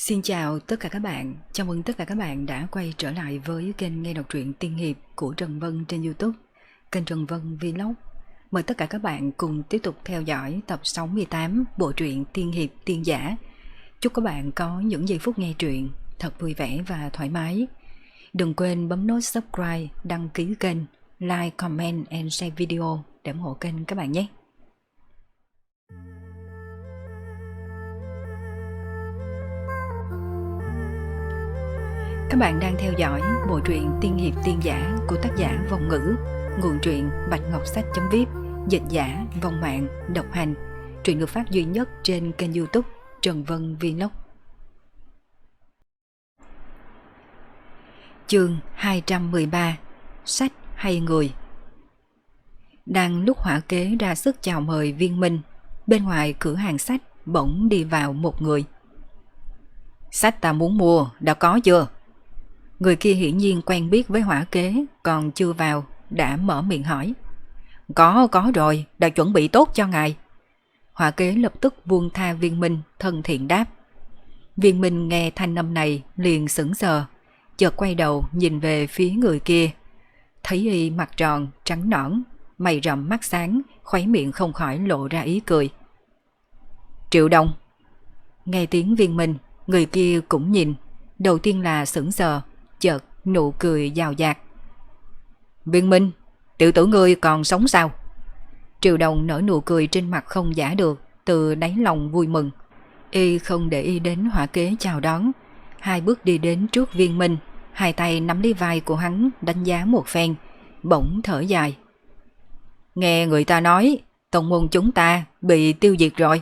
Xin chào tất cả các bạn, chào mừng tất cả các bạn đã quay trở lại với kênh nghe đọc truyện tiên hiệp của Trần Vân trên YouTube, kênh Trần Vân Vlog. Mời tất cả các bạn cùng tiếp tục theo dõi tập 68 bộ truyện tiên hiệp tiên giả. Chúc các bạn có những giây phút nghe truyện thật vui vẻ và thoải mái. Đừng quên bấm nút subscribe, đăng ký kênh, like, comment and share video để ủng hộ kênh các bạn nhé. Các bạn đang theo dõi bộ truyện tiên hiệp tiên giả của tác giả Vong Ngữ, nguồn truyện Bạch Ngọc Sách.vip, dịch giả Vong Mạng, độc hành. Truyện được phát duy nhất trên kênh YouTube Trần Vân Vlog. Chương 213: Sách hay người? Đang lúc Hỏa Kế ra sức chào mời Viên Minh, bên ngoài cửa hàng sách bỗng đi vào một người. Sách ta muốn mua, đã có chưa? Người kia hiển nhiên quen biết với Hỏa Kế, còn chưa vào đã mở miệng hỏi. Có rồi, đã chuẩn bị tốt cho ngài. Hỏa Kế lập tức buông tha Viên Minh, thân thiện đáp. Viên Minh nghe thanh âm này liền sững sờ, chợt quay đầu nhìn về phía người kia. Thấy y mặt tròn, trắng nõn, mày rậm mắt sáng, khóe miệng không khỏi lộ ra ý cười. Triệu Đông. Nghe tiếng Viên Minh, người kia cũng nhìn, đầu tiên là sững sờ, chợt nụ cười giàu dạt. Viên Minh, tiểu tử ngươi còn sống sao? Triệu Đồng nở nụ cười trên mặt không giả được, từ đáy lòng vui mừng. Y không để ý đến Hỏa Kế chào đón, hai bước đi đến trước Viên Minh, hai tay nắm lấy vai của hắn đánh giá một phen, bỗng thở dài. Nghe người ta nói tông môn chúng ta bị tiêu diệt rồi.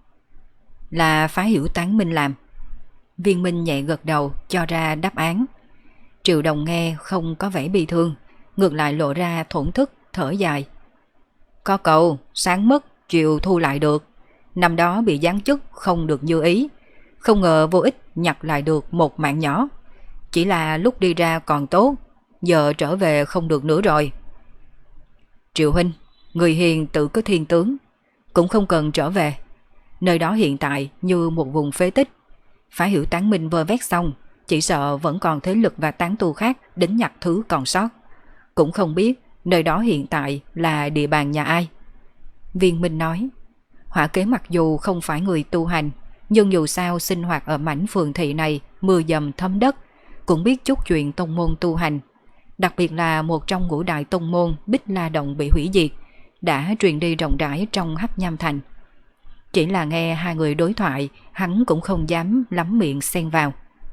Là phá hiểu tán minh làm. Viên Minh nhẹ gật đầu cho ra đáp án. Triệu Đồng nghe không có vẻ bi thương, ngược lại lộ ra thổn thức, thở dài. Có câu sáng mất chiều thu lại được, năm đó bị giáng chức không được như ý, không ngờ vô ích nhặt lại được một mạng nhỏ. Chỉ là lúc đi ra còn tốt, giờ trở về không được nữa rồi. Triệu huynh, người hiền tự có thiên tướng, cũng không cần trở về. Nơi đó hiện tại như một vùng phế tích, phá hiểu tán minh vơ vét xong, chỉ sợ vẫn còn thế lực và tán tu khác đến nhặt thứ còn sót. Cũng không biết nơi đó hiện tại là địa bàn nhà ai. Viên Minh nói. Hỏa Kế mặc dù không phải người tu hành, nhưng dù sao sinh hoạt ở mảnh phường thị này mưa dầm thấm đất, cũng biết chút chuyện tông môn tu hành. Đặc biệt là một trong ngũ đại tông môn Bích La Động bị hủy diệt, đã truyền đi rộng rãi trong Hắc Nham Thành. Chỉ là nghe hai người đối thoại, hắn cũng không dám lắm miệng xen vào.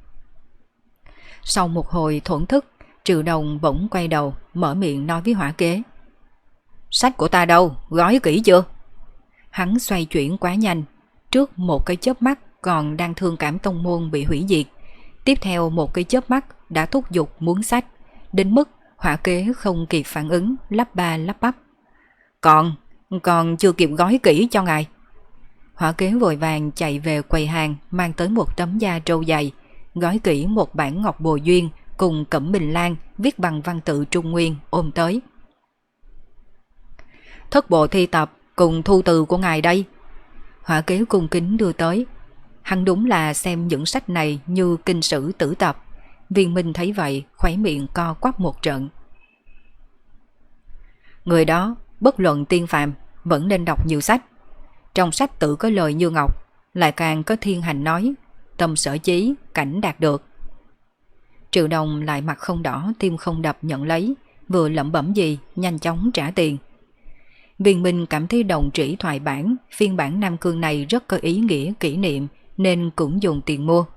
Sau một hồi thổn thức, Triệu Đồng bỗng quay đầu, mở miệng nói với Hỏa Kế. Sách của ta đâu, gói kỹ chưa? Hắn xoay chuyển quá nhanh, trước một cái chớp mắt còn đang thương cảm tông môn bị hủy diệt, tiếp theo một cái chớp mắt đã thúc giục muốn sách, đến mức Hỏa Kế không kịp phản ứng, lắp ba lắp bắp. Còn chưa kịp gói kỹ cho ngài. Hỏa Kế vội vàng chạy về quầy hàng, mang tới một tấm da trâu dày, gói kỹ một bản ngọc bồ duyên cùng cẩm bình lan viết bằng văn tự Trung Nguyên ôm tới. Thất bộ thi tập cùng thu từ của ngài đây. Hỏa Kế cung kính đưa tới. Hắn đúng là xem những sách này như kinh sử tử tập. Viên Minh thấy vậy, khóe miệng co quắp một trận. Người đó, bất luận tiên phàm, vẫn nên đọc nhiều sách. Trong sách tự có lời như ngọc, lại càng có thiên hành nói, tâm sở chí, cảnh đạt được. Triệu Đồng lại mặt không đỏ, tim không đập nhận lấy, vừa lẩm bẩm gì, nhanh chóng trả tiền. Viên Minh cảm thấy đồng trĩ thoại bản, phiên bản Nam Cương này rất có ý nghĩa kỷ niệm, nên cũng dùng tiền mua.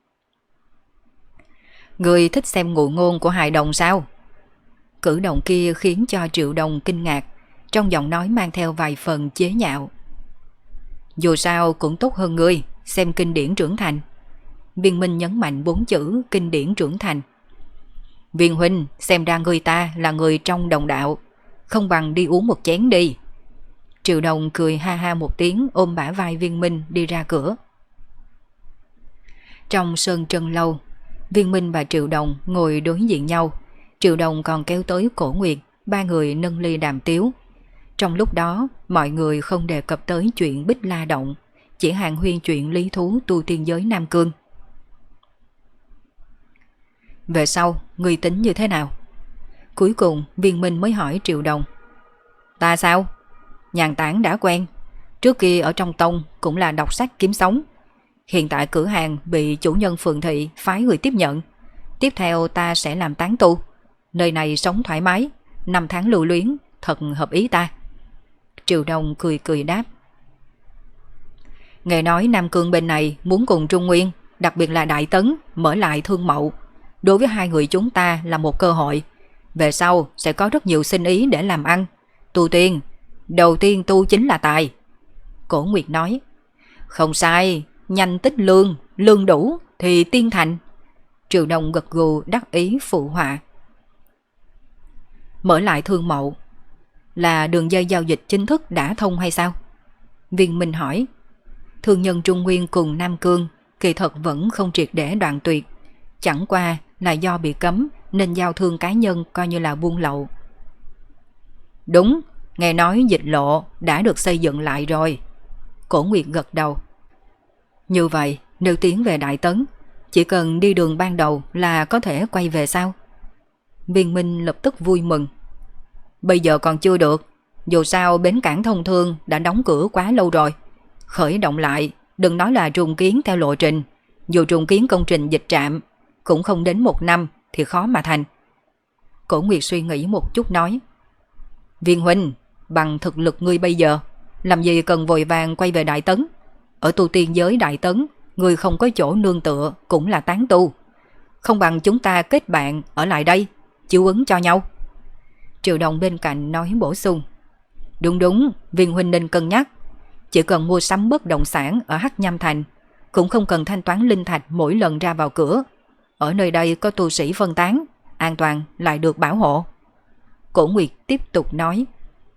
Người thích xem ngụ ngôn của hài đồng sao? Cử động kia khiến cho Triệu Đồng kinh ngạc, trong giọng nói mang theo vài phần chế nhạo. Dù sao cũng tốt hơn ngươi xem kinh điển trưởng thành. Viên Minh nhấn mạnh 4 chữ kinh điển trưởng thành. Viên huynh, xem ra người ta là người trong đồng đạo, không bằng đi uống một chén đi. Triệu Đồng cười ha ha một tiếng, ôm bả vai Viên Minh đi ra cửa. Trong sơn trân lâu, Viên Minh và Triệu Đồng ngồi đối diện nhau. Triệu Đồng còn kéo tới Cổ Nguyệt, ba người nâng ly đàm tiếu. Trong lúc đó, mọi người không đề cập tới chuyện Bích La Động, chỉ hàn huyên chuyện lý thú tu tiên giới Nam Cương. Về sau, ngươi tính như thế nào? Cuối cùng Viên Minh mới hỏi Triệu Đồng. Ta sao? Nhàn tản đã quen. Trước kia ở trong tông cũng là đọc sách kiếm sống. Hiện tại cửa hàng bị chủ nhân phường thị phái người tiếp nhận. Tiếp theo ta sẽ làm tán tu. Nơi này sống thoải mái, 5 tháng lưu luyến, thật hợp ý ta. Triệu Đồng cười cười đáp. Nghe nói Nam Cương bên này muốn cùng Trung Nguyên, đặc biệt là Đại Tấn, mở lại thương mậu. Đối với hai người chúng ta là một cơ hội. Về sau sẽ có rất nhiều sinh ý để làm ăn. Tu tiên, đầu tiên tu chính là tài. Cổ Nguyệt nói. Không sai, nhanh tích lương, lương đủ thì tiên thành. Triệu Đồng gật gù đắc ý phụ họa. Mở lại thương mậu là đường dây giao dịch chính thức đã thông hay sao? Viên Minh hỏi. Thương nhân Trung Nguyên cùng Nam Cương kỳ thật vẫn không triệt để đoạn tuyệt. Chẳng qua là do bị cấm nên giao thương cá nhân coi như là buôn lậu. Đúng, nghe nói dịch lộ đã được xây dựng lại rồi. Cổ Nguyệt gật đầu. Như vậy, nếu tiến về Đại Tấn, chỉ cần đi đường ban đầu là có thể quay về sao? Viên Minh lập tức vui mừng. Bây giờ còn chưa được, dù sao bến cảng thông thương đã đóng cửa quá lâu rồi. Khởi động lại, đừng nói là trùng kiến theo lộ trình, dù trùng kiến công trình dịch trạm, cũng không đến 1 năm thì khó mà thành. Cổ Nguyệt suy nghĩ một chút nói. Viên huynh, bằng thực lực ngươi bây giờ, làm gì cần vội vàng quay về Đại Tấn? Ở tu tiên giới Đại Tấn, ngươi không có chỗ nương tựa cũng là tán tu. Không bằng chúng ta kết bạn ở lại đây, chiếu ứng cho nhau. Triệu Đồng bên cạnh nói bổ sung. Đúng, Viên huynh nên cân nhắc. Chỉ cần mua sắm bất động sản ở Hắc Nham Thành, cũng không cần thanh toán linh thạch mỗi lần ra vào cửa. Ở nơi đây có tu sĩ phân tán, an toàn lại được bảo hộ. Cổ Nguyệt tiếp tục nói.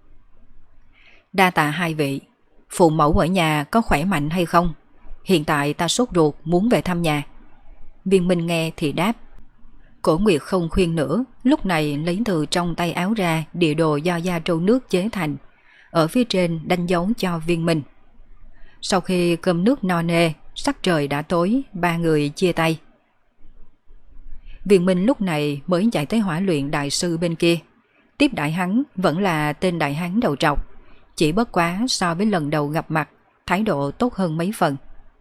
Đa tạ hai vị, phụ mẫu ở nhà có khỏe mạnh hay không? Hiện tại ta sốt ruột muốn về thăm nhà. Viên Minh nghe thì đáp. Cổ Nguyệt không khuyên nữa, lúc này lấy từ trong tay áo ra địa đồ do da trâu nước chế thành, ở phía trên đánh dấu cho Viên Minh. Sau khi cơm nước no nê, sắc trời đã tối, ba người chia tay. Viên Minh lúc này mới chạy tới Hỏa Luyện đại sư bên kia. Tiếp đại hắn vẫn là tên đại hán đầu trọc, chỉ bất quá so với lần đầu gặp mặt, thái độ tốt hơn mấy phần.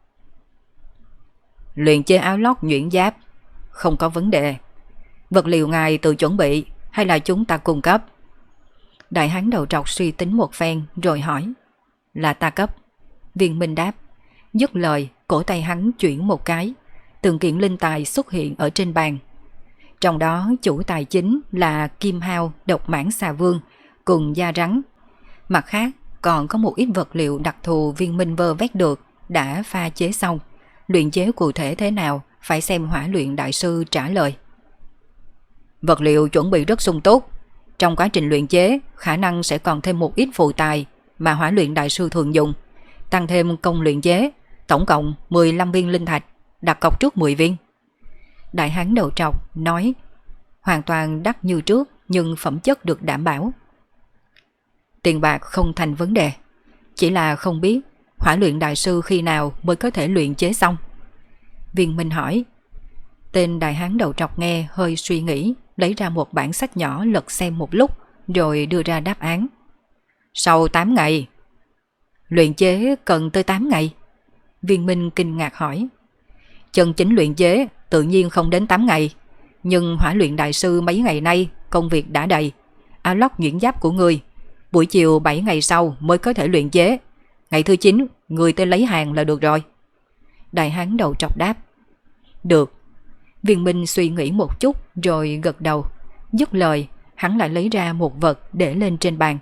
Luyện chế áo lót nhuyễn giáp, không có vấn đề. Vật liệu ngài tự chuẩn bị hay là chúng ta cung cấp? Đại hán đầu trọc suy tính một phen rồi hỏi. Là ta cấp. Viên Minh đáp. Dứt lời, cổ tay hắn chuyển một cái, từng kiện linh tài xuất hiện ở trên bàn. Trong đó chủ tài chính là kim hao, độc mãng xà vương cùng da rắn. Mặt khác còn có một ít vật liệu đặc thù Viên Minh vơ vét được đã pha chế xong. Luyện chế cụ thể thế nào phải xem Hỏa Luyện đại sư trả lời. Vật liệu chuẩn bị rất sung túc. Trong quá trình luyện chế khả năng sẽ còn thêm một ít phụ tài mà Hỏa Luyện đại sư thường dùng, tăng thêm công luyện chế, tổng cộng 15 viên linh thạch, đặt cọc trước 10 viên. Đại hán đầu trọc nói. Hoàn toàn đắt như trước nhưng phẩm chất được đảm bảo. Tiền bạc không thành vấn đề, chỉ là không biết Hỏa Luyện đại sư khi nào mới có thể luyện chế xong. Viên Minh hỏi. Tên đại hán đầu trọc nghe hơi suy nghĩ, lấy ra một bản sách nhỏ lật xem một lúc rồi đưa ra đáp án. Sau 8 ngày. Luyện chế cần tới 8 ngày. Viên Minh kinh ngạc hỏi. Chân chính luyện chế tự nhiên không đến 8 ngày, nhưng Hỏa Luyện đại sư mấy ngày nay công việc đã đầy. Áo lót nhuyễn giáp của ngươi buổi chiều 7 ngày sau mới có thể luyện chế. Ngày thứ 9 người tới lấy hàng là được rồi. Đại hán đầu trọc đáp. Được. Viên Minh suy nghĩ một chút rồi gật đầu. Dứt lời hắn lại lấy ra một vật để lên trên bàn.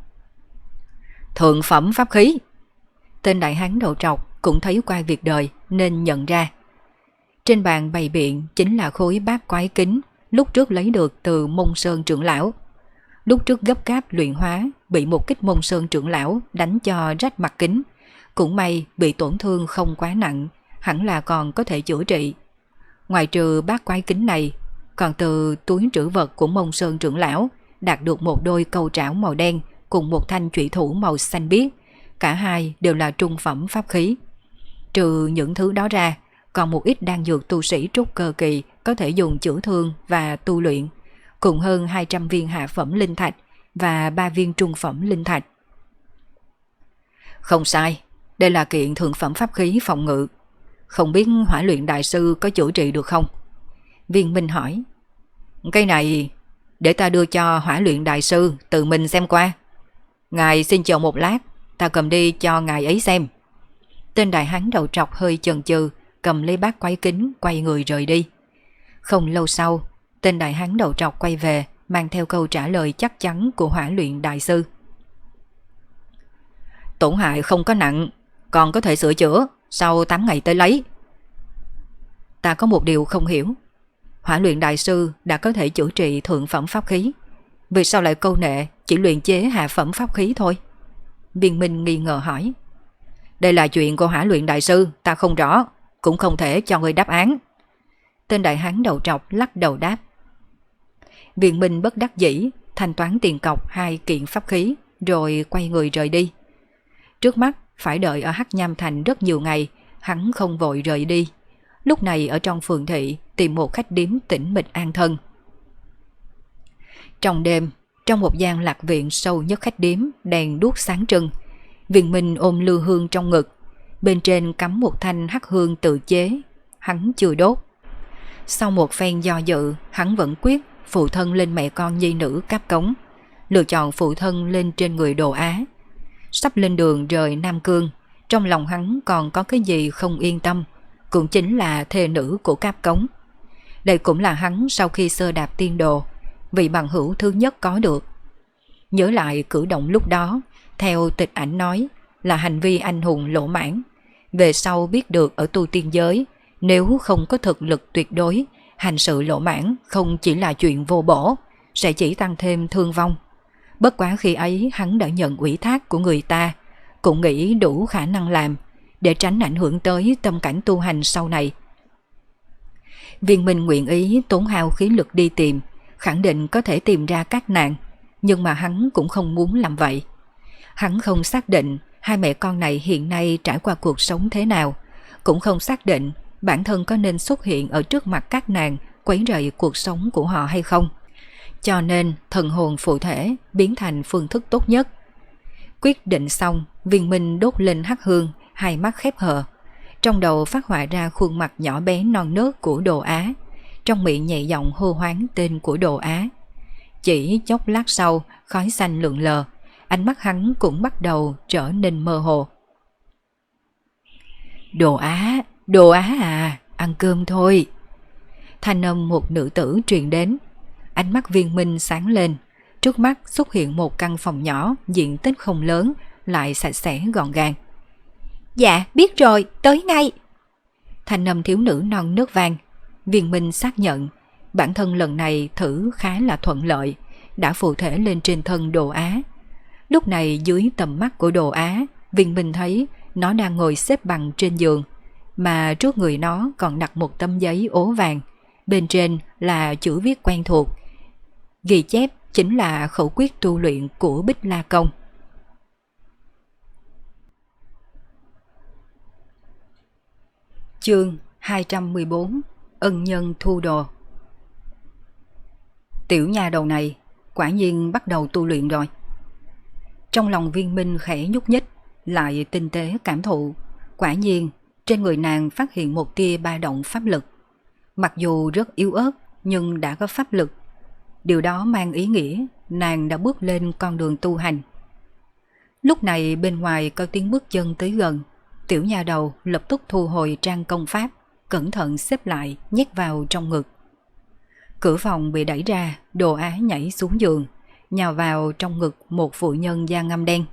Thượng phẩm pháp khí. Tên đại hán đầu trọc cũng thấy qua việc đời nên nhận ra. Trên bàn bày biện chính là khối bát quái kính lúc trước lấy được từ Mông Sơn trưởng lão. Lúc trước gấp gáp luyện hóa bị một kích Mông Sơn trưởng lão đánh cho rách mặt kính. Cũng may bị tổn thương không quá nặng, hẳn là còn có thể chữa trị. Ngoài trừ bát quái kính này, còn từ túi trữ vật của Mông Sơn trưởng lão đạt được một đôi câu trảo màu đen cùng một thanh chủy thủ màu xanh biếc. Cả hai đều là trung phẩm pháp khí. Trừ những thứ đó ra, còn một ít đan dược tu sĩ trúc cơ kỳ có thể dùng chữa thương và tu luyện, cùng hơn 200 viên hạ phẩm linh thạch và 3 viên trung phẩm linh thạch. Không sai, đây là kiện thượng phẩm pháp khí phòng ngự. Không biết Hỏa Luyện Đại Sư có chữa trị được không? Viên Minh hỏi. Cái này để ta đưa cho Hỏa Luyện Đại Sư tự mình xem qua. Ngài xin chờ một lát, ta cầm đi cho ngài ấy xem. Tên đại hán đầu trọc hơi chần chừ, cầm lấy bát quái kính quay người rời đi. Không lâu sau, tên đại hán đầu trọc quay về, mang theo câu trả lời chắc chắn của Hỏa Luyện Đại Sư. Tổn hại không có nặng, còn có thể sửa chữa, sau 8 ngày tới lấy. Ta có một điều không hiểu. Hỏa Luyện Đại Sư đã có thể chữa trị thượng phẩm pháp khí, vì sao lại câu nệ chỉ luyện chế hạ phẩm pháp khí thôi? Viên Minh nghi ngờ hỏi. Đây là chuyện của Hỏa Luyện Đại Sư, ta không rõ, cũng không thể cho người đáp án. Tên đại hán đầu trọc lắc đầu đáp. Viên Minh bất đắc dĩ thanh toán tiền cọc 2 kiện pháp khí, rồi quay người rời đi. Trước mắt phải đợi ở Hắc Nham Thành rất nhiều ngày, hắn không vội rời đi. Lúc này ở trong phường thị tìm một khách điếm tĩnh mịch an thân. Trong đêm, trong một gian lạc viện sâu nhất khách điếm, đèn đuốc sáng trưng. Viên Minh ôm lư hương trong ngực, bên trên cắm một thanh hắc hương tự chế, hắn chưa đốt. Sau một phen do dự, hắn vẫn quyết phụ thân lên mẹ con nhi nữ Cáp Cống, lựa chọn phụ thân lên trên người Đồ Á. Sắp lên đường rời Nam Cương, trong lòng hắn còn có cái gì không yên tâm, cũng chính là thê nữ của Cáp Cống. Đây cũng là hắn sau khi sơ đạp tiên đồ, vị bằng hữu thứ nhất có được. Nhớ lại cử động lúc đó, theo tịch ảnh nói là hành vi anh hùng lỗ mãn. Về sau biết được ở tu tiên giới, nếu không có thực lực tuyệt đối, hành sự lỗ mãn không chỉ là chuyện vô bổ, sẽ chỉ tăng thêm thương vong. Bất quá khi ấy hắn đã nhận ủy thác của người ta, cũng nghĩ đủ khả năng làm, để tránh ảnh hưởng tới tâm cảnh tu hành sau này. Viên Minh nguyện ý tốn hao khí lực đi tìm, khẳng định có thể tìm ra các nạn, nhưng mà hắn cũng không muốn làm vậy. Hắn không xác định hai mẹ con này hiện nay trải qua cuộc sống thế nào, cũng không xác định bản thân có nên xuất hiện ở trước mặt các nàng quấy rầy cuộc sống của họ hay không. Cho nên thần hồn phụ thể biến thành phương thức tốt nhất. Quyết định xong, Viên Minh đốt lên hắc hương, hai mắt khép hờ. Trong đầu phát họa ra khuôn mặt nhỏ bé non nớt của Đồ Á, trong miệng nhẹ giọng hô hoán tên của Đồ Á. Chỉ chốc lát sau, khói xanh lượn lờ, ánh mắt hắn cũng bắt đầu trở nên mơ hồ. Đồ Á à, ăn cơm thôi. Thanh âm một nữ tử truyền đến. Ánh mắt Viên Minh sáng lên. Trước mắt xuất hiện một căn phòng nhỏ, diện tích không lớn, lại sạch sẽ gọn gàng. Dạ, biết rồi, tới ngay. Thanh âm thiếu nữ non nớt vang. Viên Minh xác nhận, bản thân lần này thử khá là thuận lợi, đã phụ thể lên trên thân Đồ Á. Lúc này dưới tầm mắt của Đồ Á, Viên Minh thấy nó đang ngồi xếp bằng trên giường, mà trước người nó còn đặt một tấm giấy ố vàng, bên trên là chữ viết quen thuộc. Ghi chép chính là khẩu quyết tu luyện của Bích La Công. Chương 214: Ân nhân thu đồ. Tiểu nha đầu này quả nhiên bắt đầu tu luyện rồi. Trong lòng Viên Minh khẽ nhúc nhích, lại tinh tế cảm thụ, quả nhiên trên người nàng phát hiện một tia ba động pháp lực. Mặc dù rất yếu ớt nhưng đã có pháp lực. Điều đó mang ý nghĩa nàng đã bước lên con đường tu hành. Lúc này bên ngoài có tiếng bước chân tới gần, tiểu nha đầu lập tức thu hồi trang công pháp, cẩn thận xếp lại nhét vào trong ngực. Cửa phòng bị đẩy ra, Đồ Á nhảy xuống giường, nhào vào trong ngực một phụ nhân da ngăm đen.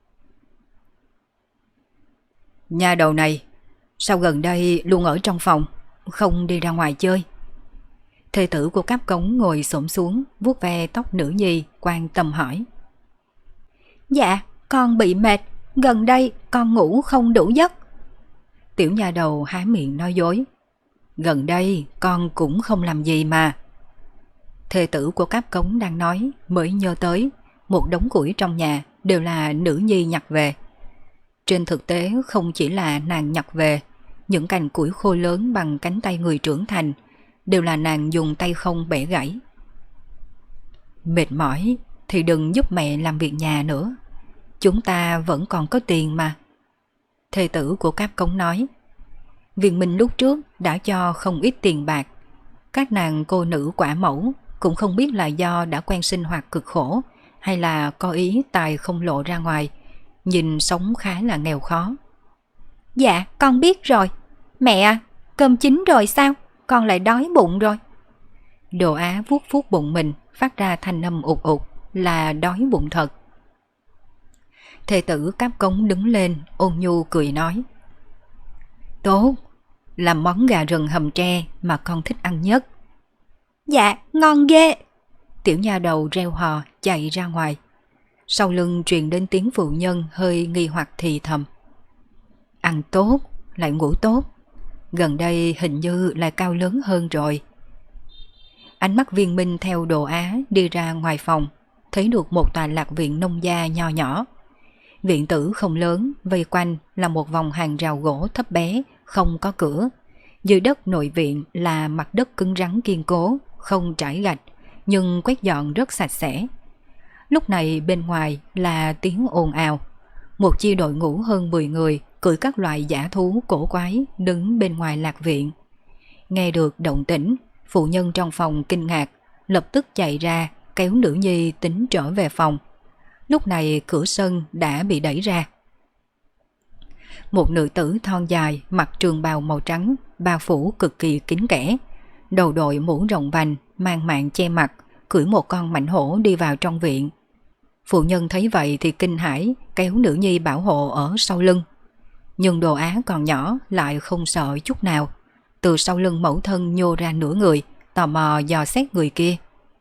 Nha đầu này, sao gần đây luôn ở trong phòng, không đi ra ngoài chơi? Thê tử của Cáp Cống ngồi xổm xuống, vuốt ve tóc nữ nhi, quan tâm hỏi. Dạ, con bị mệt, gần đây con ngủ không đủ giấc. Tiểu nha đầu há miệng nói dối. Gần đây con cũng không làm gì mà. Thê tử của Cáp Cống đang nói, mới nhớ tới một đống củi trong nhà đều là nữ nhi nhặt về. Trên thực tế không chỉ là nàng nhặt về, những cành củi khô lớn bằng cánh tay người trưởng thành đều là nàng dùng tay không bẻ gãy. Mệt mỏi thì đừng giúp mẹ làm việc nhà nữa, chúng ta vẫn còn có tiền mà. Thê tử của Cáp Cống nói. Viên Minh lúc trước đã cho không ít tiền bạc. Các nàng cô nữ quả mẫu cũng không biết là do đã quen sinh hoạt cực khổ hay là có ý tài không lộ ra ngoài, nhìn sống khá là nghèo khó. Dạ con biết rồi. Mẹ à, cơm chín rồi sao? Con lại đói bụng rồi. Đồ Á vuốt vuốt bụng mình, phát ra thanh âm ụt ụt là đói bụng thật. Thê tử Cáp Cống đứng lên ôn nhu cười nói. Tốt, làm món gà rừng hầm tre mà con thích ăn nhất. Dạ, ngon ghê. Tiểu nha đầu reo hò chạy ra ngoài. Sau lưng truyền đến tiếng phụ nhân hơi nghi hoặc thì thầm. Ăn tốt, lại ngủ tốt. Gần đây hình như lại cao lớn hơn rồi. Ánh mắt Viên Minh theo Đồ Á đi ra ngoài phòng, thấy được một tòa lạc viện nông gia nho nhỏ. Viện tử không lớn, vây quanh là một vòng hàng rào gỗ thấp bé, không có cửa. Dưới đất nội viện là mặt đất cứng rắn kiên cố, không trải gạch, nhưng quét dọn rất sạch sẽ. Lúc này bên ngoài là tiếng ồn ào. Một chi đội ngũ hơn 10 người cưỡi các loại dã thú cổ quái đứng bên ngoài lạc viện. Nghe được động tĩnh, phụ nhân trong phòng kinh ngạc, lập tức chạy ra kéo nữ nhi tính trở về phòng. Lúc này cửa sân đã bị đẩy ra. Một nữ tử thon dài mặc trường bào màu trắng, bao phủ cực kỳ kín kẽ, đầu đội mũ rộng vành, mang mạng che mặt, cưỡi một con mãnh hổ đi vào trong viện. Phụ nhân thấy vậy thì kinh hãi, kéo nữ nhi bảo hộ ở sau lưng. Nhưng Đồ Á còn nhỏ lại không sợ chút nào. Từ sau lưng mẫu thân nhô ra nửa người, tò mò dò xét người kia.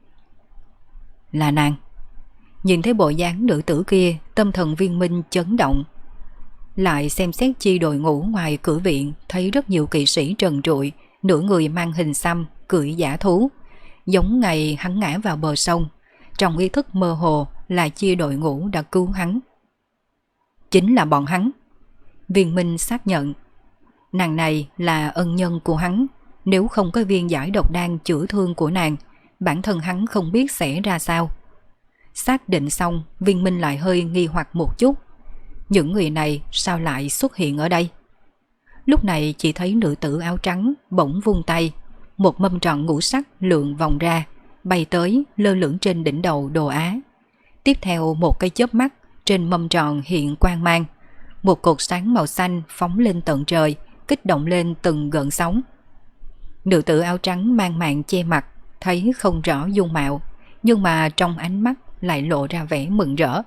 Là nàng. Nhìn thấy bộ dáng nữ tử kia, tâm thần Viên Minh chấn động. Lại xem xét chi đội ngũ ngoài cửa viện, thấy rất nhiều kỵ sĩ trần trụi, nửa người mang hình xăm, cưỡi dã thú. Giống ngày hắn ngã vào bờ sông, trong ý thức mơ hồ là chi đội ngũ đã cứu hắn. Chính là bọn hắn. Viên Minh xác nhận. Nàng này là ân nhân của hắn, nếu không có viên giải độc đan chữa thương của nàng, bản thân hắn không biết sẽ ra sao. Xác định xong, Viên Minh lại hơi nghi hoặc một chút. Những người này sao lại xuất hiện ở đây? Lúc này chỉ thấy nữ tử áo trắng bỗng vung tay, một mâm tròn ngũ sắc lượn vòng ra, bay tới lơ lửng trên đỉnh đầu Đồ Á. Tiếp theo một cái chớp mắt, trên mâm tròn hiện quang mang, một cột sáng màu xanh phóng lên tận trời, kích động lên từng gợn sóng. Nữ tử áo trắng mang mạng che mặt, thấy không rõ dung mạo, nhưng mà trong ánh mắt lại lộ ra vẻ mừng rỡ.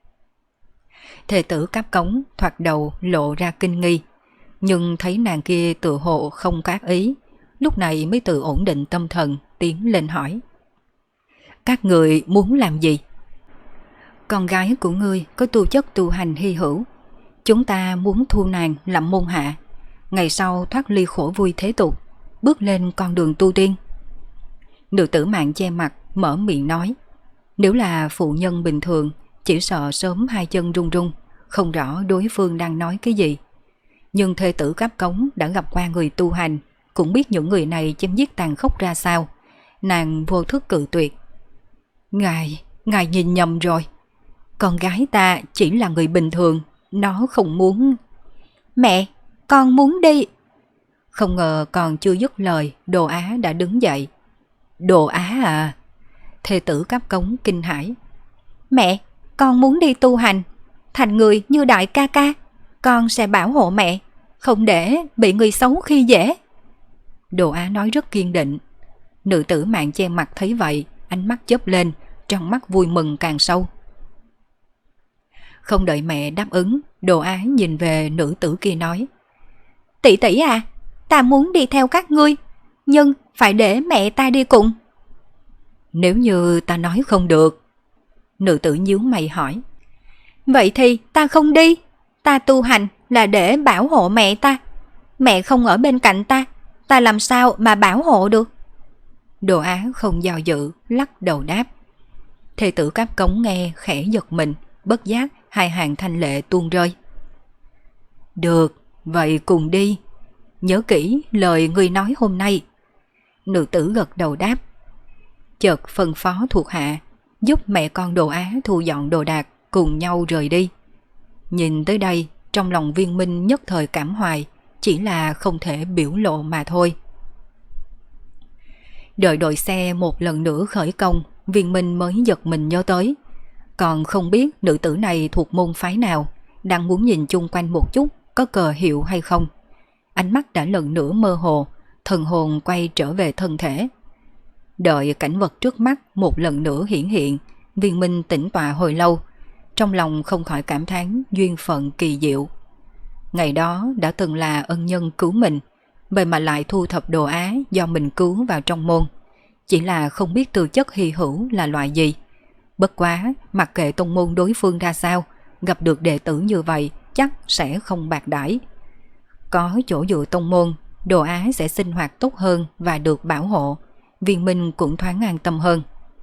Thê tử Cáp Cống thoạt đầu lộ ra kinh nghi, nhưng thấy nàng kia tự hộ không có ác ý, lúc này mới tự ổn định tâm thần, tiến lên hỏi. Các người muốn làm gì? Con gái của ngươi có tu chất tu hành hy hữu, chúng ta muốn thu nàng làm môn hạ, ngày sau thoát ly khổ vui thế tục, bước lên con đường tu tiên. Nữ tử mạng che mặt mở miệng nói. Nếu là phụ nhân bình thường, chỉ sợ sớm hai chân run run, không rõ đối phương đang nói cái gì. Nhưng thê tử Cáp Cống đã gặp qua người tu hành, cũng biết những người này chém giết tàn khốc ra sao. Nàng vô thức cự tuyệt. Ngài nhìn nhầm rồi. Con gái ta chỉ là người bình thường, nó không muốn. Mẹ, con muốn đi. Không ngờ còn chưa dứt lời, Đồ Á đã đứng dậy. Đồ Á à? Thê tử Cáp Cống kinh hãi. Mẹ, con muốn đi tu hành, thành người như đại ca ca. Con sẽ bảo hộ mẹ, không để bị người xấu khi dễ. Đồ Á nói rất kiên định. Nữ tử mạng che mặt thấy vậy, ánh mắt chớp lên, trong mắt vui mừng càng sâu. Không đợi mẹ đáp ứng, Đồ Á nhìn về nữ tử kia nói. Tỷ tỷ à, ta muốn đi theo các ngươi, nhưng phải để mẹ ta đi cùng. Nếu như ta nói không được. Nữ tử nhíu mày hỏi. Vậy thì ta không đi. Ta tu hành là để bảo hộ mẹ ta. Mẹ không ở bên cạnh ta, ta làm sao mà bảo hộ được? Đồ Á không do dự, lắc đầu đáp. Thê tử Cáp Cống nghe khẽ giật mình, bất giác hai hàng thanh lệ tuôn rơi. Được, vậy cùng đi. nhớ kỹ lời ngươi nói hôm nay. Nữ tử gật đầu đáp. Chợt phân phó thuộc hạ giúp mẹ con Đồ Á thu dọn đồ đạc, cùng nhau rời đi. Nhìn tới đây, trong lòng Viên Minh nhất thời cảm hoài, chỉ là không thể biểu lộ mà thôi. Đợi đội xe một lần nữa khởi công, Viên Minh mới giật mình nhớ tới. Còn không biết nữ tử này thuộc môn phái nào, đang muốn nhìn chung quanh một chút có cờ hiệu hay không. Ánh mắt đã lần nữa mơ hồ, thần hồn quay trở về thân thể. Đợi cảnh vật trước mắt một lần nữa hiển hiện, Viên Minh tĩnh tọa hồi lâu, trong lòng không khỏi cảm thán duyên phận kỳ diệu. Ngày đó đã từng là ân nhân cứu mình, vậy mà lại thu thập đồ Á do mình cứu vào trong môn. Chỉ là không biết tư chất hy hữu là loại gì. Bất quá, mặc kệ tông môn đối phương ra sao, gặp được đệ tử như vậy chắc sẽ không bạc đãi. Có chỗ dựa tông môn, đồ Á sẽ sinh hoạt tốt hơn và được bảo hộ. Viên Minh cũng thoáng an tâm hơn.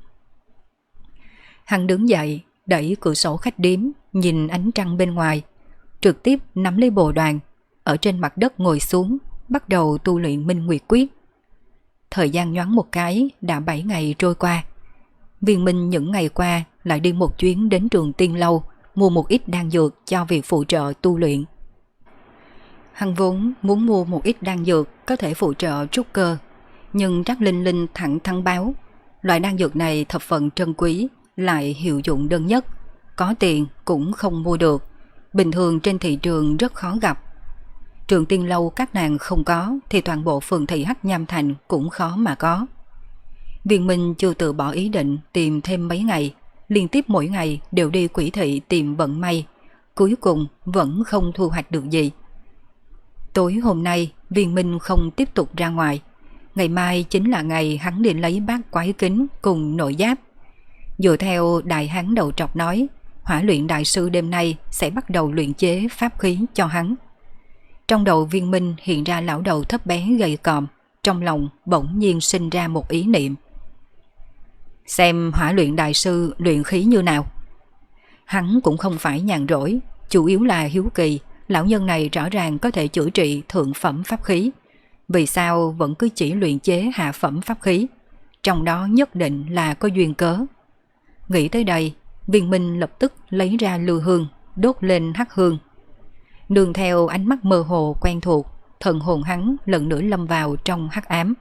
Hắn đứng dậy, đẩy cửa sổ khách điếm, nhìn ánh trăng bên ngoài, trực tiếp nắm lấy bồ đoàn, ở trên mặt đất ngồi xuống, bắt đầu tu luyện Minh Nguyệt Quyết. Thời gian nhoáng một cái, đã 7 ngày trôi qua. Viên Minh những ngày qua lại đi một chuyến đến Trường Tiên Lâu, mua một ít đan dược cho việc phụ trợ tu luyện. Hắn vốn muốn mua một ít đan dược có thể phụ trợ trúc cơ, nhưng Trác Linh Linh thẳng thắn báo, loại đan dược này thập phần trân quý, lại hiệu dụng đơn nhất, có tiền cũng không mua được, bình thường trên thị trường rất khó gặp. Trường Tiên Lâu các nàng không có thì toàn bộ phường thị Hắc Nham Thành cũng khó mà có. Viên Minh chưa từ bỏ ý định tìm thêm mấy ngày, liên tiếp mỗi ngày đều đi quỷ thị tìm vận may, cuối cùng vẫn không thu hoạch được gì. Tối hôm nay Viên Minh không tiếp tục ra ngoài, ngày mai chính là ngày hắn định lấy bát quái kính cùng nội giáp. Dựa theo đại hán đầu trọc nói, Hỏa Luyện đại sư đêm nay sẽ bắt đầu luyện chế pháp khí cho hắn. Trong đầu Viên Minh hiện ra lão đầu thấp bé gầy còm, trong lòng bỗng nhiên sinh ra một ý niệm. Xem Hỏa Luyện đại sư luyện khí như nào. Hắn cũng không phải nhàn rỗi, chủ yếu là hiếu kỳ, lão nhân này rõ ràng có thể chữa trị thượng phẩm pháp khí, vì sao vẫn cứ chỉ luyện chế hạ phẩm pháp khí, trong đó nhất định là có duyên cớ. Nghĩ tới đây, Viên Minh lập tức lấy ra lư hương, đốt lên hắc hương. Nương theo ánh mắt mơ hồ quen thuộc, thần hồn hắn lần nữa lâm vào trong hắc ám.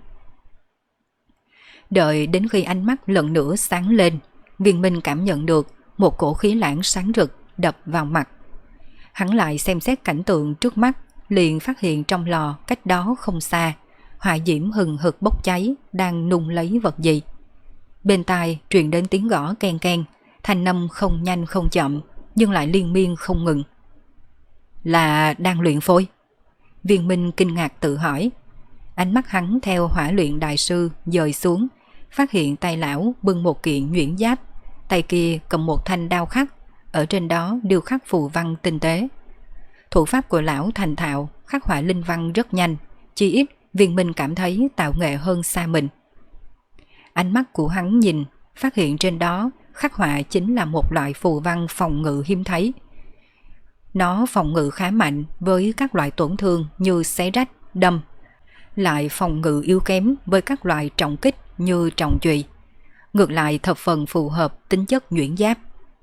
Đợi đến khi ánh mắt lần nữa sáng lên, Viên Minh cảm nhận được một cổ khí lãng sáng rực đập vào mặt. Hắn lại xem xét cảnh tượng trước mắt, liền phát hiện trong lò cách đó không xa, hỏa diễm hừng hực bốc cháy, đang nung lấy vật gì. Bên tai truyền đến tiếng gõ keng keng, thanh âm không nhanh không chậm, nhưng lại liên miên không ngừng. Là đang luyện phôi? Viên Minh kinh ngạc tự hỏi. Ánh mắt hắn theo Hỏa Luyện đại sư dời xuống, phát hiện tay lão bưng một kiện nhuyễn giáp, tay kia cầm một thanh đao khắc, ở trên đó điêu khắc phù văn tinh tế. Thủ pháp của lão thành thạo, khắc họa linh văn rất nhanh, chỉ ít Viên Minh cảm thấy tạo nghệ hơn xa mình. Ánh mắt của hắn nhìn, phát hiện trên đó khắc họa chính là một loại phù văn phòng ngự hiếm thấy. Nó phòng ngự khá mạnh với các loại tổn thương như xé rách, đâm, lại phòng ngự yếu kém với các loại trọng kích như trọng chùy. Ngược lại thập phần phù hợp tính chất nhuyễn giáp.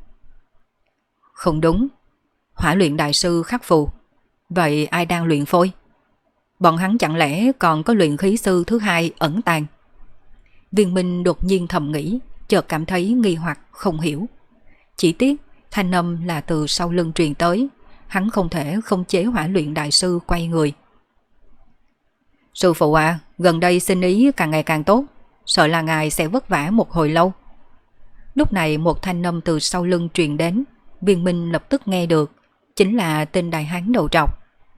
Không đúng, Hỏa Luyện đại sư khắc phù, vậy ai đang luyện phôi? Bọn hắn chẳng lẽ còn có luyện khí sư thứ hai ẩn tàng? Viên Minh đột nhiên thầm nghĩ, chợt cảm thấy nghi hoặc không hiểu. Chỉ tiếc thanh âm là từ sau lưng truyền tới, hắn không thể không chế Hỏa Luyện đại sư quay người. Sư phụ à, gần đây sinh ý càng ngày càng tốt, sợ là ngài sẽ vất vả một hồi lâu. Lúc này một thanh âm từ sau lưng truyền đến, Viên Minh lập tức nghe được, chính là tên đại hán đầu trọc.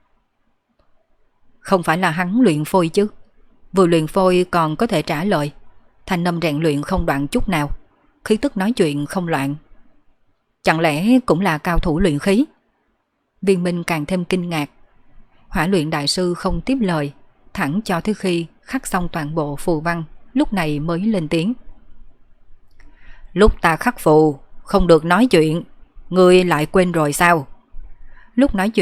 Không phải là hắn luyện phôi chứ? Vừa luyện phôi còn có thể trả lời. Thanh âm rèn luyện không đoạn chút nào, khí tức nói chuyện không loạn. Chẳng lẽ cũng là cao thủ luyện khí? Viên Minh càng thêm kinh ngạc. Hỏa Luyện đại sư không tiếp lời, thẳng cho tới khi khắc xong toàn bộ phù văn, lúc này mới lên tiếng. Lúc ta khắc phù, không được nói chuyện, ngươi lại quên rồi sao? Lúc nói chuyện,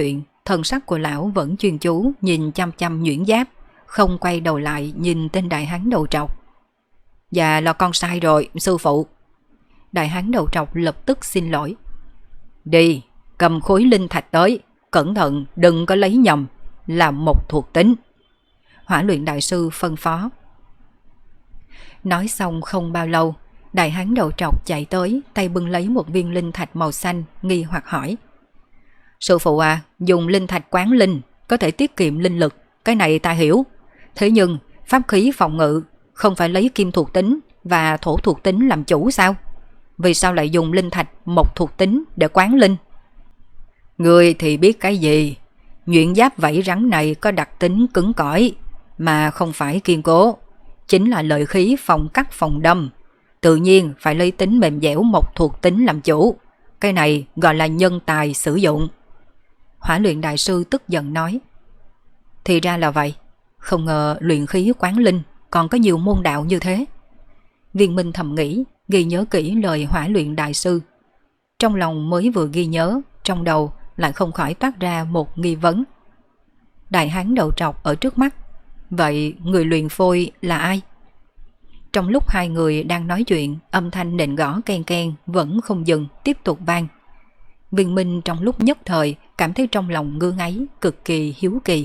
thần sắc của lão vẫn chuyên chú nhìn chăm chăm nhuyễn giáp, không quay đầu lại nhìn tên đại hán đầu trọc. Dạ là con sai rồi, sư phụ. Đại hán đầu trọc lập tức xin lỗi. Đi, cầm khối linh thạch tới, cẩn thận đừng có lấy nhầm, là một thuộc tính. Hỏa luyện đại sư phân phó. Nói xong không bao lâu, đại hán đầu trọc chạy tới, tay bưng lấy một viên linh thạch màu xanh, nghi hoặc hỏi. Sư phụ à, dùng linh thạch quán linh có thể tiết kiệm linh lực, cái này ta hiểu. Thế nhưng pháp khí phòng ngự không phải lấy kim thuộc tính và thổ thuộc tính làm chủ sao? Vì sao lại dùng linh thạch mộc thuộc tính để quán linh? Ngươi thì biết cái gì? Nhuyễn giáp vảy rắn này có đặc tính cứng cỏi mà không phải kiên cố, chính là lợi khí phòng cắt phòng đâm, tự nhiên phải lấy tính mềm dẻo mộc thuộc tính làm chủ. Cái này gọi là nhân tài sử dụng. Hỏa luyện đại sư tức giận nói. Thì ra là vậy, không ngờ luyện khí quán linh còn có nhiều môn đạo như thế. Viên Minh thầm nghĩ, ghi nhớ kỹ lời hỏa luyện đại sư. Trong lòng mới vừa ghi nhớ, trong đầu lại không khỏi toát ra một nghi vấn. Đại hán đầu trọc ở trước mắt, vậy người luyện phôi là ai? Trong lúc hai người đang nói chuyện, âm thanh nện gõ ken ken vẫn không dừng, tiếp tục vang. Viên Minh trong lúc nhất thời cảm thấy trong lòng ngứa ngáy, cực kỳ hiếu kỳ.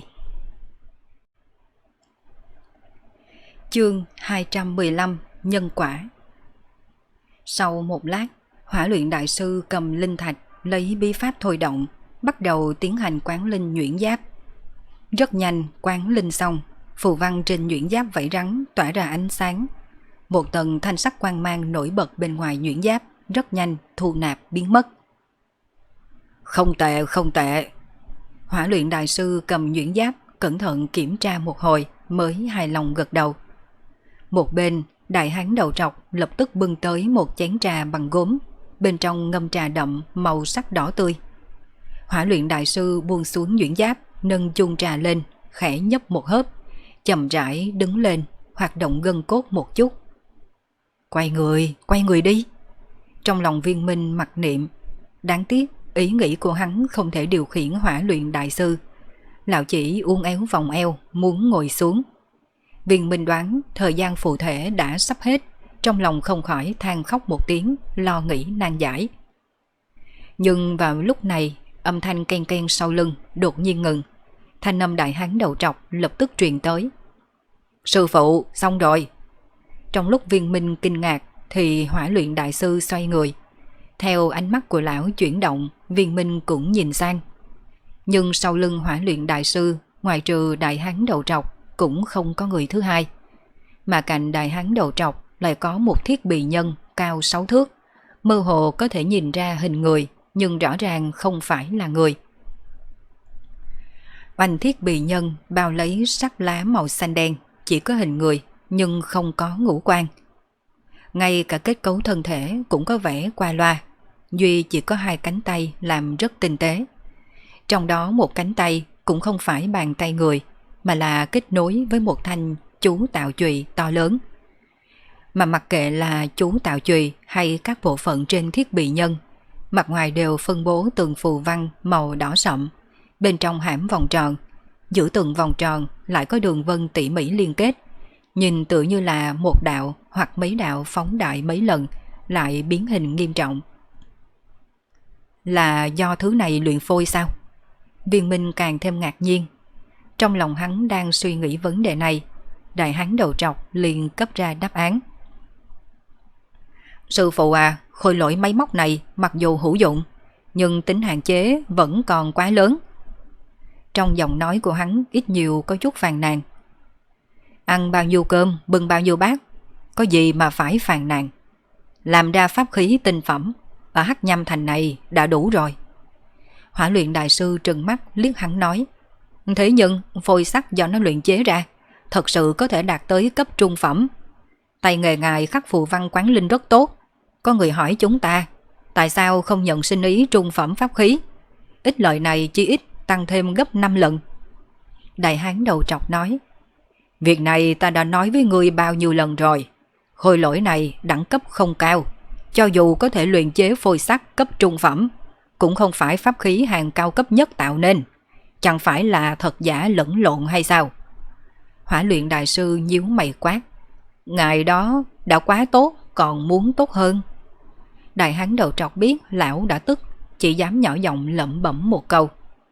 Chương 215 Nhân quả. Sau một lát, hỏa luyện đại sư cầm linh thạch, lấy bí pháp thôi động, bắt đầu tiến hành quán linh nhuyễn giáp. Rất nhanh quán linh xong, phù văn trên nhuyễn giáp vảy rắn tỏa ra ánh sáng. Một tầng thanh sắc quang mang nổi bật bên ngoài nhuyễn giáp, rất nhanh thu nạp biến mất. Không tệ, không tệ. Hỏa luyện đại sư cầm nhuyễn giáp, cẩn thận kiểm tra một hồi mới hài lòng gật đầu. Một bên, đại hán đầu trọc lập tức bưng tới một chén trà bằng gốm, bên trong ngâm trà đậm màu sắc đỏ tươi. Hỏa luyện đại sư buông xuống nhuyễn giáp, nâng chung trà lên, khẽ nhấp một hớp, chậm rãi đứng lên, hoạt động gân cốt một chút. Quay người đi. Trong lòng Viên Minh mặc niệm, đáng tiếc ý nghĩ của hắn không thể điều khiển hỏa luyện đại sư. Lão chỉ uốn éo vòng eo, muốn ngồi xuống. Viên Minh đoán thời gian phụ thể đã sắp hết, trong lòng không khỏi than khóc một tiếng, lo nghĩ nan giải. Nhưng vào lúc này, âm thanh ken ken sau lưng đột nhiên ngừng. Thanh âm đại hán đầu trọc lập tức truyền tới. Sư phụ, xong rồi. Trong lúc Viên Minh kinh ngạc thì hỏa luyện đại sư xoay người. Theo ánh mắt của lão chuyển động, Viên Minh cũng nhìn sang. Nhưng sau lưng hỏa luyện đại sư, ngoài trừ đại hán đầu trọc, cũng không có người thứ hai. Mà cạnh đại hán đầu trọc lại có một thiết bị nhân cao 6 thước. Mơ hồ có thể nhìn ra hình người, nhưng rõ ràng không phải là người. Oanh thiết bị nhân bao lấy sắc lá màu xanh đen, chỉ có hình người nhưng không có ngũ quan. Ngay cả kết cấu thân thể cũng có vẻ qua loa, duy chỉ có 2 cánh tay làm rất tinh tế. Trong đó một cánh tay cũng không phải bàn tay người, mà là kết nối với một thanh chú tạo chùy to lớn. Mà mặc kệ là chú tạo chùy hay các bộ phận trên thiết bị nhân, mặt ngoài đều phân bố từng phù văn màu đỏ sậm, bên trong hãm vòng tròn, giữa từng vòng tròn lại có đường vân tỉ mỉ liên kết, nhìn tự như là một đạo hoặc mấy đạo phóng đại mấy lần, lại biến hình nghiêm trọng. Là do thứ này luyện phôi sao? Viên Minh càng thêm ngạc nhiên. Trong lòng hắn đang suy nghĩ vấn đề này, đại hán đầu trọc liền cấp ra đáp án. Sư phụ à, khôi lỗi máy móc này mặc dù hữu dụng, nhưng tính hạn chế vẫn còn quá lớn. Trong giọng nói của hắn ít nhiều có chút phàn nàn. Ăn bao nhiêu cơm, bưng bao nhiêu bát, có gì mà phải phàn nàn. Làm ra pháp khí tinh phẩm ở Hắc Nham Thành này đã đủ rồi. Hỏa luyện đại sư trừng mắt liếc hắn nói. Thế nhưng phôi sắt do nó luyện chế ra thật sự có thể đạt tới cấp trung phẩm. Tay nghề ngài khắc phù văn quán linh rất tốt. Có người hỏi chúng ta tại sao không nhận sinh ý trung phẩm pháp khí. Ít lợi này chỉ ít tăng thêm gấp 5 lần. Đại hán đầu trọc nói. Việc này ta đã nói với ngươi bao nhiêu lần rồi. Khôi lỗi này đẳng cấp không cao, cho dù có thể luyện chế phôi sắt cấp trung phẩm, cũng không phải pháp khí hàng cao cấp nhất tạo nên. chẳng phải là thật giả lẫn lộn hay sao? Hỏa luyện đại sư nhíu mày quát. Ngài đó đã quá tốt, còn muốn tốt hơn. Đại hán đầu trọc biết lão đã tức, chỉ dám nhỏ giọng lẩm bẩm một câu.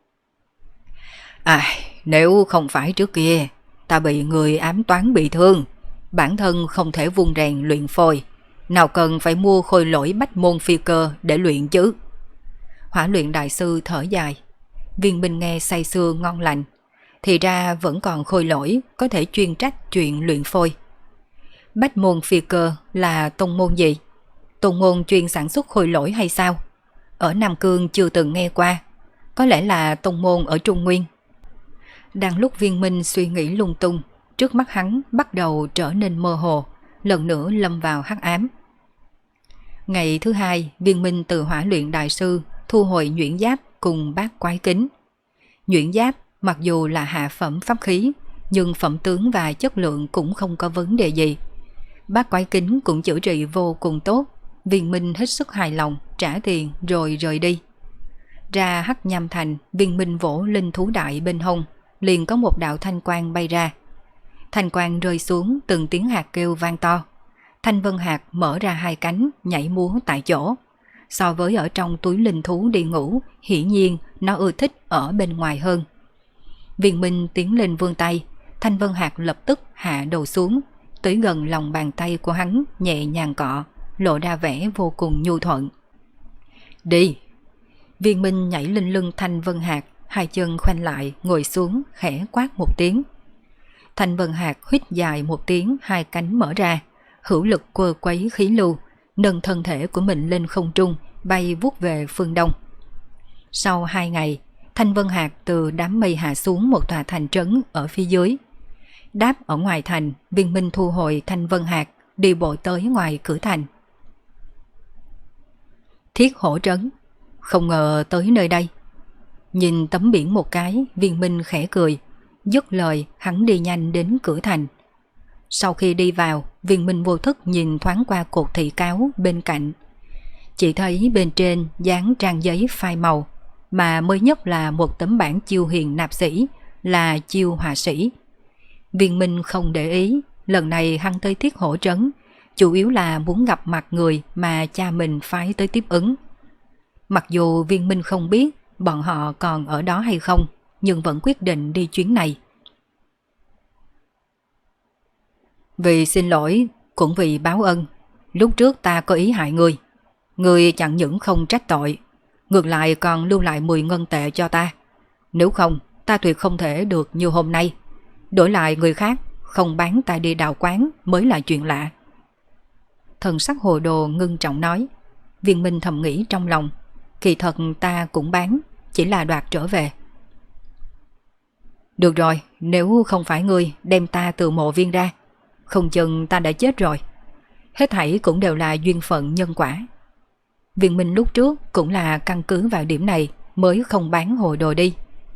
Nếu không phải trước kia ta bị người ám toán bị thương, bản thân không thể vung rèn luyện phôi, nào cần phải mua khôi lỗi bách môn phi cơ để luyện chứ. Hỏa luyện đại sư thở dài. Viên Minh nghe say sưa ngon lành, thì ra vẫn còn khôi lỗi có thể chuyên trách chuyện luyện phôi. Bách môn phi cơ là tông môn gì? Tông môn chuyên sản xuất khôi lỗi hay sao? Ở Nam Cương chưa từng nghe qua, có lẽ là tông môn ở Trung Nguyên. Đang lúc Viên Minh suy nghĩ lung tung, trước mắt hắn bắt đầu trở nên mơ hồ, lần nữa lâm vào hắc ám. Ngày thứ hai, Viên Minh từ hỏa luyện đại sư thu hồi nhuyễn giáp cùng bát quái kính. Nhuyễn giáp mặc dù là hạ phẩm pháp khí, nhưng phẩm tướng và chất lượng cũng không có vấn đề gì. Bát quái kính cũng chữa trị vô cùng tốt. Viên Minh hết sức hài lòng, trả tiền rồi rời đi. Ra Hắc Nham Thành, Viên Minh vỗ linh thú đại bên hông, liền có một đạo thanh quang bay ra. Thanh quang rơi xuống, từng tiếng hạt kêu vang to. Thanh vân hạt mở ra hai cánh, nhảy múa tại chỗ. So với ở trong túi linh thú đi ngủ, hiển nhiên nó ưa thích ở bên ngoài hơn. Viên Minh tiến lên vươn tay, thanh vân hạt lập tức hạ đầu xuống, tới gần lòng bàn tay của hắn, nhẹ nhàng cọ, lộ ra vẻ vô cùng nhu thuận. Đi! Viên Minh nhảy lên lưng thanh vân hạt, hai chân khoanh lại, ngồi xuống, khẽ quát một tiếng. Thanh vân hạt huýt dài một tiếng, hai cánh mở ra, hữu lực quơ quấy khí lưu, nâng thân thể của mình lên không trung, bay vút về phương đông. Sau 2 ngày, thanh vân hạt từ đám mây hạ xuống một tòa thành trấn ở phía dưới. Đáp ở ngoài thành, Viên Minh thu hồi thanh vân hạt, đi bộ tới ngoài cửa thành. Thiết Hổ trấn, không ngờ tới nơi đây. Nhìn tấm biển một cái, Viên Minh khẽ cười, dứt lời hắn đi nhanh đến cửa thành. Sau khi đi vào, Viên Minh vô thức nhìn thoáng qua cột thị cáo bên cạnh. Chỉ thấy bên trên dán trang giấy phai màu, mà mới nhất là một tấm bảng chiêu hiền nạp sĩ, là chiêu họa sĩ. Viên Minh không để ý, lần này hắn tới Thiết Hổ trấn, chủ yếu là muốn gặp mặt người mà cha mình phái tới tiếp ứng. Mặc dù Viên Minh không biết bọn họ còn ở đó hay không, nhưng vẫn quyết định đi chuyến này. Vì xin lỗi, cũng vì báo ân, lúc trước ta có ý hại ngươi. Ngươi chẳng những không trách tội, ngược lại còn lưu lại 10 ngân tệ cho ta. Nếu không, ta tuyệt không thể được như hôm nay. Đổi lại người khác, không bán ta đi đào quán mới là chuyện lạ. Thần sắc Hồ Đồ ngưng trọng nói. Viên Minh thầm nghĩ trong lòng, kỳ thật ta cũng bán, chỉ là đoạt trở về. Được rồi, nếu không phải ngươi đem ta từ mộ viên ra, không chừng ta đã chết rồi. Hết thảy cũng đều là duyên phận nhân quả. Viên Minh lúc trước cũng là căn cứ vào điểm này mới không bán Hồ Đồ đi.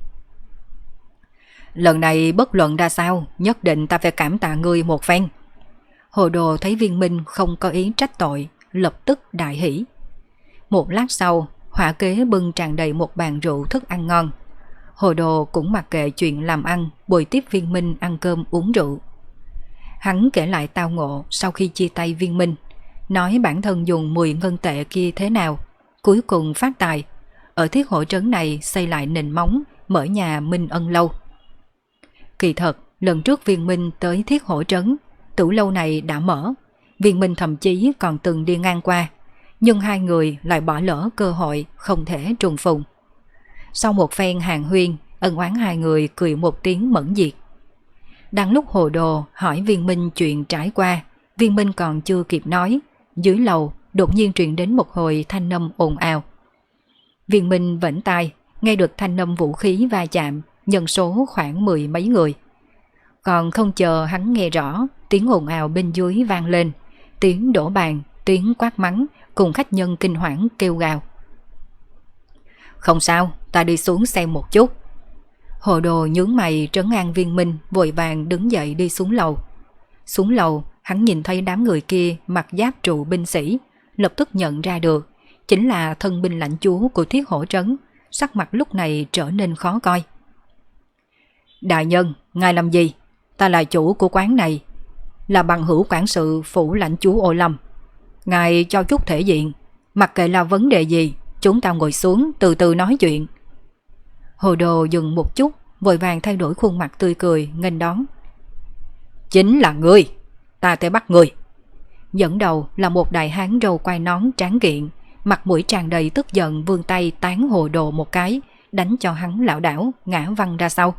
Lần này bất luận ra sao, nhất định ta phải cảm tạ ngươi một phen. Hồ Đồ thấy Viên Minh không có ý trách tội, lập tức đại hỉ. Một lát sau, hỏa kế bưng tràn đầy một bàn rượu thức ăn ngon. Hồ Đồ cũng mặc kệ chuyện làm ăn, bồi tiếp Viên Minh ăn cơm uống rượu. Hắn kể lại tao ngộ sau khi chia tay Viên Minh, nói bản thân dùng 10 ngân tệ kia thế nào, cuối cùng phát tài, ở Thiết Hổ trấn này xây lại nền móng, mở nhà Minh Ân lâu. Kỳ thật, lần trước Viên Minh tới Thiết Hổ trấn, tửu lâu này đã mở, Viên Minh thậm chí còn từng đi ngang qua, nhưng hai người lại bỏ lỡ cơ hội không thể trùng phùng. Sau một phen hàn huyên, ân oán hai người cười một tiếng mẫn diệt. Đang lúc Hồ Đồ hỏi Viên Minh chuyện trải qua, Viên Minh còn chưa kịp nói, dưới lầu đột nhiên truyền đến một hồi thanh âm ồn ào. Viên Minh vẫy tai, nghe được thanh âm vũ khí va chạm, nhân số khoảng 10 mấy người. Còn không chờ hắn nghe rõ, tiếng ồn ào bên dưới vang lên, tiếng đổ bàn, tiếng quát mắng, cùng khách nhân kinh hoảng kêu gào. Không sao, ta đi xuống xem một chút. Hồ Đồ nhướng mày trấn an Viên Minh, vội vàng đứng dậy đi xuống lầu. Xuống lầu, hắn nhìn thấy đám người kia mặc giáp trụ binh sĩ, lập tức nhận ra được, chính là thân binh lãnh chúa của Thiết Hổ trấn, sắc mặt lúc này trở nên khó coi. Đại nhân, ngài làm gì? Ta là chủ của quán này, là bằng hữu quản sự phủ lãnh chúa Ô Lâm. Ngài cho chút thể diện, mặc kệ là vấn đề gì, chúng ta ngồi xuống từ từ nói chuyện. Hồ Đồ dừng một chút, vội vàng thay đổi khuôn mặt tươi cười, nghênh đón. Chính là ngươi, ta sẽ bắt ngươi. Dẫn đầu là một đại hán râu quai nón tráng kiện, mặt mũi tràn đầy tức giận, vươn tay tán Hồ Đồ một cái, đánh cho hắn lảo đảo ngã văng ra sau.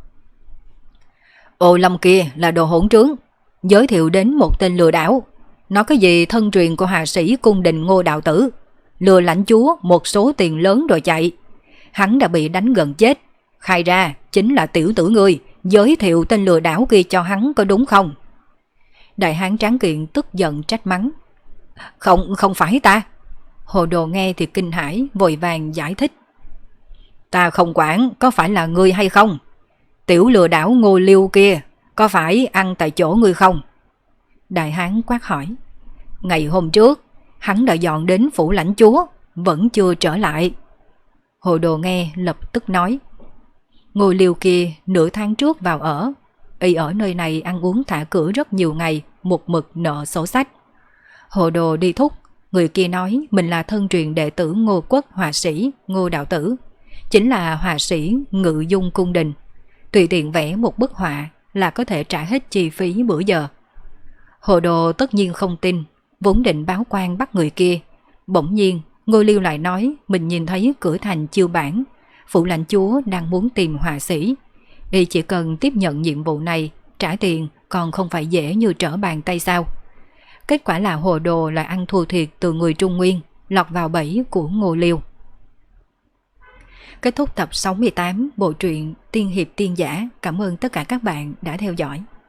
Ô Lâm kia là đồ hỗn trướng, giới thiệu đến một tên lừa đảo, nói cái gì thân truyền của hạ sĩ cung đình Ngô đạo tử, lừa lãnh chúa một số tiền lớn rồi chạy. Hắn đã bị đánh gần chết, khai ra chính là tiểu tử ngươi giới thiệu tên lừa đảo kia cho hắn, có đúng không? Đại hán tráng kiện tức giận trách mắng. Không phải ta. Hồ Đồ nghe thì kinh hãi, vội vàng giải thích. Ta không quản có phải là ngươi hay không. Tiểu lừa đảo Ngô Liêu kia có phải ăn tại chỗ ngươi không? Đại hán quát hỏi. Ngày hôm trước hắn đã dọn đến phủ lãnh chúa, vẫn chưa trở lại. Hồ Đồ nghe lập tức nói. Ngô Liêu kia nửa tháng trước vào ở, y ở nơi này ăn uống thả cửa rất nhiều ngày, một mực nợ sổ sách. Hồ Đồ đi thúc, người kia nói mình là thân truyền đệ tử Ngô Quốc họa sĩ Ngô đạo tử, chính là họa sĩ ngự dung cung đình, tùy tiện vẽ một bức họa là có thể trả hết chi phí bữa giờ. Hồ Đồ tất nhiên không tin, vốn định báo quan bắt người kia. Bỗng nhiên Ngô Liêu lại nói mình nhìn thấy cửa thành chiêu bản, phủ lãnh chúa đang muốn tìm họa sĩ, y chỉ cần tiếp nhận nhiệm vụ này, trả tiền còn không phải dễ như trở bàn tay sao. Kết quả là Hồ Đồ lại ăn thua thiệt từ người Trung Nguyên, lọt vào bẫy của Ngô Liêu. Kết thúc tập 68 bộ truyện Tiên hiệp tiên giả. Cảm ơn tất cả các bạn đã theo dõi.